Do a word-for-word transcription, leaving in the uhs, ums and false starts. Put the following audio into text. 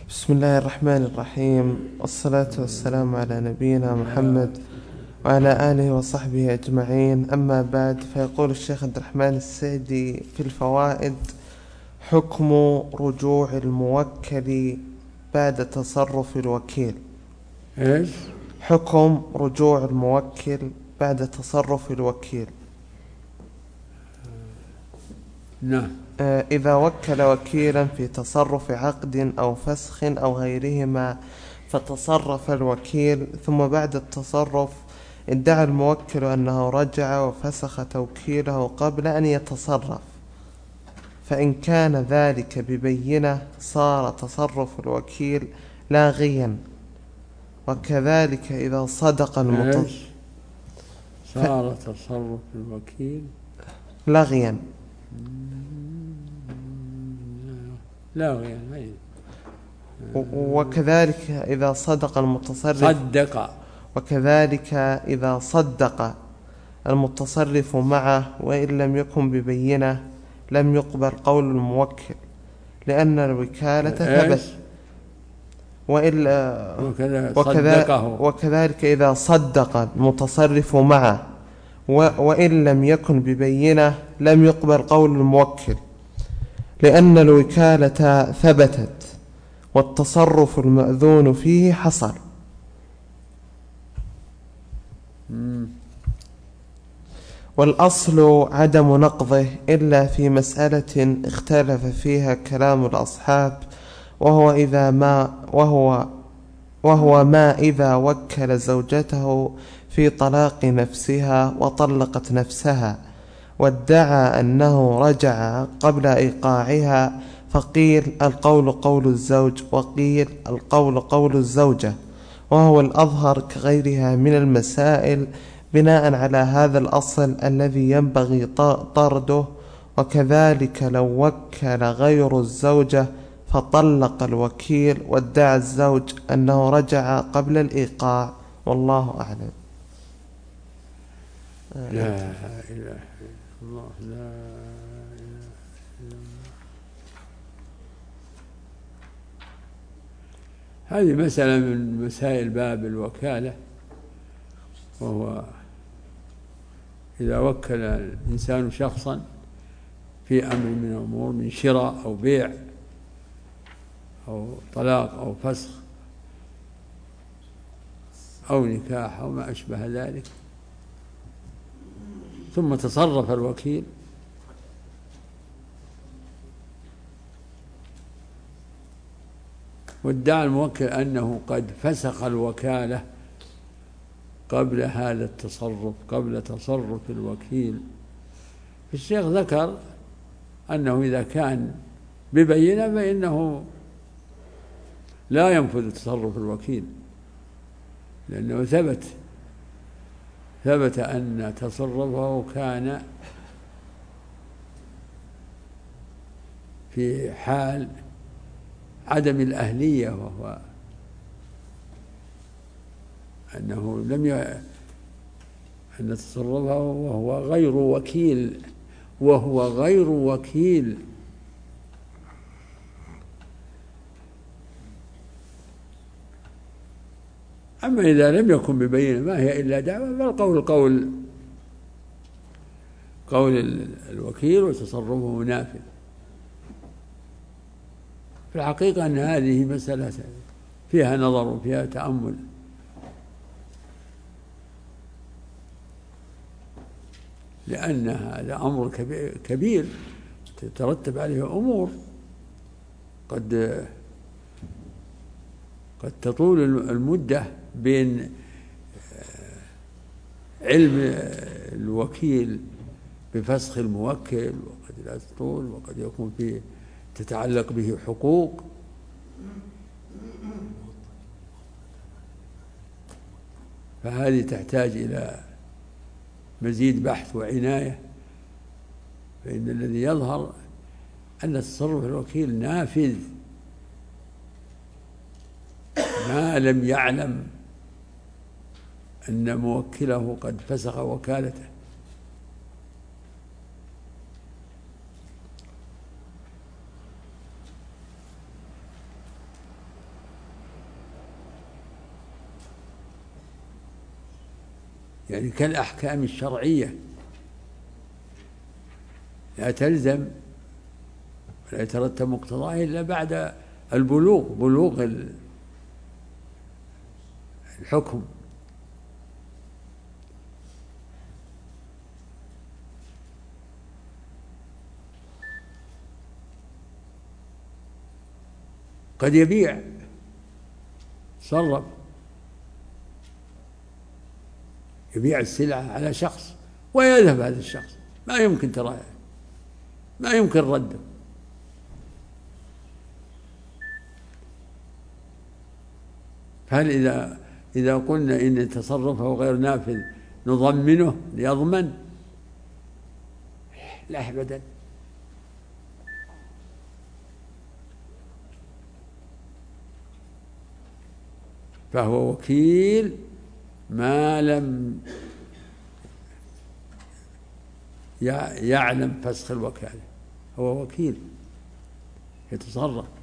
بسم الله الرحمن الرحيم، والصلاة والسلام على نبينا محمد وعلى آله وصحبه أجمعين. أما بعد، فيقول الشيخ عبد الرحمن السعدي في الفوائد: حكم رجوع الموكل بعد تصرف الوكيل. إيش؟ حكم رجوع الموكل بعد تصرف الوكيل. نعم. آه، إذا وكل وكيلا في تصرف عقد أو فسخ أو غيرهما، فتصرف الوكيل، ثم بعد التصرف ادعى الموكل أنه رجع وفسخ توكيله قبل أن يتصرف، فإن كان ذلك ببينة صار تصرف الوكيل لاغيا. وكذلك إذا صدق المتصرف إيش؟ صار تصرف الوكيل لاغيا لاغيا. أي. وكذلك إذا صدق المتصرف صدق وكذلك إذا صدق المتصرف معه وإن لم يكن ببينة لم يقبل قول الموكل، لأن الوكالة ثبت. إيش؟ وإلا وكذا وكذا صدقه. وكذلك إذا صدق المتصرف معه وإن لم يكن ببينة لم يقبل قول الموكل، لأن الوكالة ثبتت والتصرف المأذون فيه حصل. مم. والأصل عدم نقضه إلا في مسألة اختلف فيها كلام الأصحاب، وهو إذا ما وهو وهو ما إذا وكل زوجته في طلاق نفسها وطلقت نفسها وادعى أنه رجع قبل إيقاعها، فقيل القول قول الزوج وقيل القول قول الزوجة، وهو الأظهر كغيرها من المسائل بناء على هذا الأصل الذي ينبغي طرده. وكذلك لو وكل غير الزوجة فطلق الوكيل وادعى الزوج أنه رجع قبل الإيقاع، والله أعلم. لا إله إلا الله. لا إله إلا الله. هذه مسألة من مسائل باب الوكالة، وهو إذا وكل الإنسان شخصا في أمر من الأمور من شراء أو بيع أو طلاق أو فسخ أو نكاح أو ما أشبه ذلك، ثم تصرف الوكيل وادعى الموكل أنه قد فسخ الوكالة قبل هذا التصرف، قبل تصرف الوكيل. الشيخ ذكر أنه إذا كان ببينة فإنه لا ينفذ تصرف الوكيل، لأنه ثبت ثبت أن تصرفه كان في حال عدم الأهلية، وهو أنه لم ي... أن تصرفه وهو غير وكيل وهو غير وكيل أما إذا لم يكن ببينة ما هي إلا دعوة، فالقول قول قول الوكيل وتصرفه نافذ. في الحقيقة أن هذه مسألة فيها نظر وفيها تأمل، لأن هذا أمر كبير تترتب عليه أمور قد قد تطول المدة بين علم الوكيل بفسخ الموكل، وقد لا تطول، وقد يكون فيه تتعلق به حقوق. فهذه تحتاج إلى مزيد بحث وعناية، فإن الذي يظهر أن تصرف الوكيل نافذ ما لم يعلم أن موكله قد فسخ وكالته. يعني كالأحكام الشرعية لا تلزم ولا يترتب مقتضاها إلا بعد البلوغ، بلوغ الحكم. قد يبيع صرف يبيع السلعة على شخص ويذهب هذا الشخص، ما يمكن ترى ما يمكن رده. هل إذا إذا قلنا إن تصرفه غير نافذ نضمنه ليضمن؟ لا أبدا. فهو وكيل ما لم يعلم فسخ الوكالة، هو وكيل يتصرف.